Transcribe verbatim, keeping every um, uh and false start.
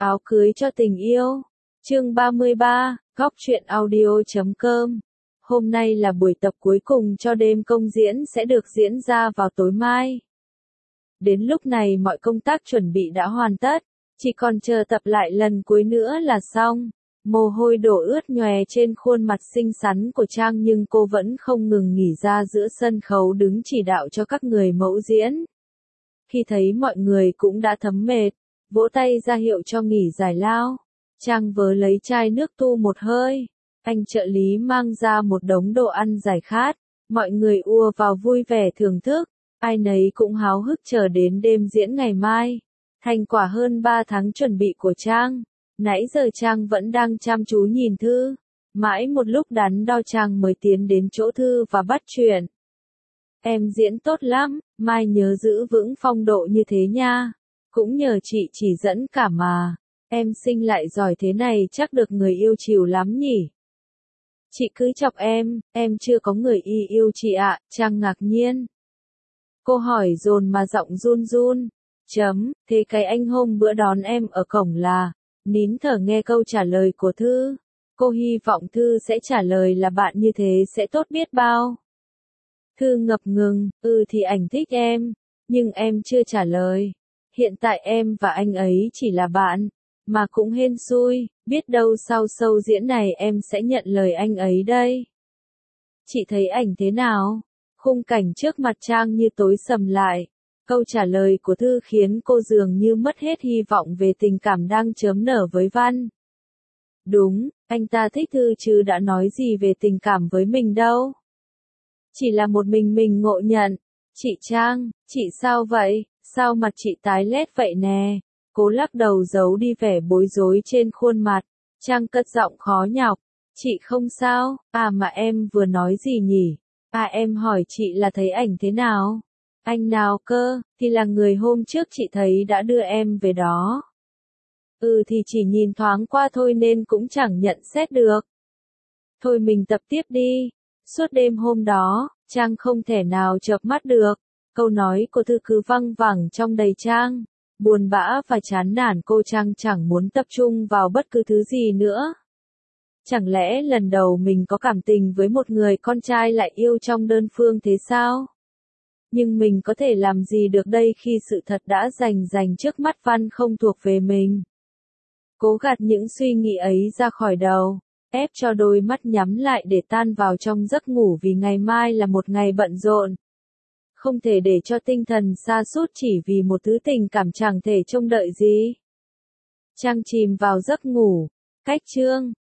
Áo cưới cho tình yêu. Chương ba mươi ba, góc truyện audio chấm com. Hôm nay là buổi tập cuối cùng cho đêm công diễn sẽ được diễn ra vào tối mai. Đến lúc này mọi công tác chuẩn bị đã hoàn tất, chỉ còn chờ tập lại lần cuối nữa là xong. Mồ hôi đổ ướt nhòe trên khuôn mặt xinh xắn của Trang nhưng cô vẫn không ngừng nghỉ ra giữa sân khấu đứng chỉ đạo cho các người mẫu diễn. Khi thấy mọi người cũng đã thấm mệt, vỗ tay ra hiệu cho nghỉ giải lao, Trang vớ lấy chai nước tu một hơi. Anh trợ lý mang ra một đống đồ ăn giải khát, mọi người ùa vào vui vẻ thưởng thức, ai nấy cũng háo hức chờ đến đêm diễn ngày mai. Thành quả hơn ba tháng chuẩn bị của Trang. Nãy giờ Trang vẫn đang chăm chú nhìn Thư, mãi một lúc đắn đo Trang mới tiến đến chỗ Thư và bắt chuyện. Em diễn tốt lắm, mai nhớ giữ vững phong độ như thế nha. Cũng nhờ chị chỉ dẫn cả mà. Em xinh lại giỏi thế này chắc được người yêu chiều lắm nhỉ. Chị cứ chọc em, em chưa có người y yêu chị ạ, Trang ngạc nhiên. Cô hỏi dồn mà giọng run run. Chấm, thế cái anh hôm bữa đón em ở cổng là... Nín thở nghe câu trả lời của Thư. Cô hy vọng Thư sẽ trả lời là bạn như thế sẽ tốt biết bao. Thư ngập ngừng, ừ thì ảnh thích em, nhưng em chưa trả lời. Hiện tại em và anh ấy chỉ là bạn, mà cũng hên xui, biết đâu sau show diễn này em sẽ nhận lời anh ấy đây. Chị thấy ảnh thế nào? Khung cảnh trước mặt Trang như tối sầm lại. Câu trả lời của Thư khiến cô dường như mất hết hy vọng về tình cảm đang chớm nở với Văn. Đúng, anh ta thích Thư chứ đã nói gì về tình cảm với mình đâu. Chỉ là một mình mình ngộ nhận. Chị Trang, chị sao vậy? Sao mặt chị tái lét vậy nè? Cố lắc đầu giấu đi vẻ bối rối trên khuôn mặt. Trang cất giọng khó nhọc. Chị không sao, à mà em vừa nói gì nhỉ? À em hỏi chị là thấy ảnh thế nào? Anh nào cơ, thì là người hôm trước chị thấy đã đưa em về đó. Ừ thì chỉ nhìn thoáng qua thôi nên cũng chẳng nhận xét được. Thôi mình tập tiếp đi. Suốt đêm hôm đó, Trang không thể nào chợp mắt được. Câu nói của Thư cứ văng vẳng trong đầy Trang. Buồn bã và chán nản cô Trang chẳng muốn tập trung vào bất cứ thứ gì nữa. Chẳng lẽ lần đầu mình có cảm tình với một người con trai lại yêu trong đơn phương thế sao? Nhưng mình có thể làm gì được đây khi sự thật đã rành rành trước mắt Văn không thuộc về mình. Cố gạt những suy nghĩ ấy ra khỏi đầu, ép cho đôi mắt nhắm lại để tan vào trong giấc ngủ vì ngày mai là một ngày bận rộn. Không thể để cho tinh thần sa sút chỉ vì một thứ tình cảm chẳng thể trông đợi gì. Trang chìm vào giấc ngủ. Cách chương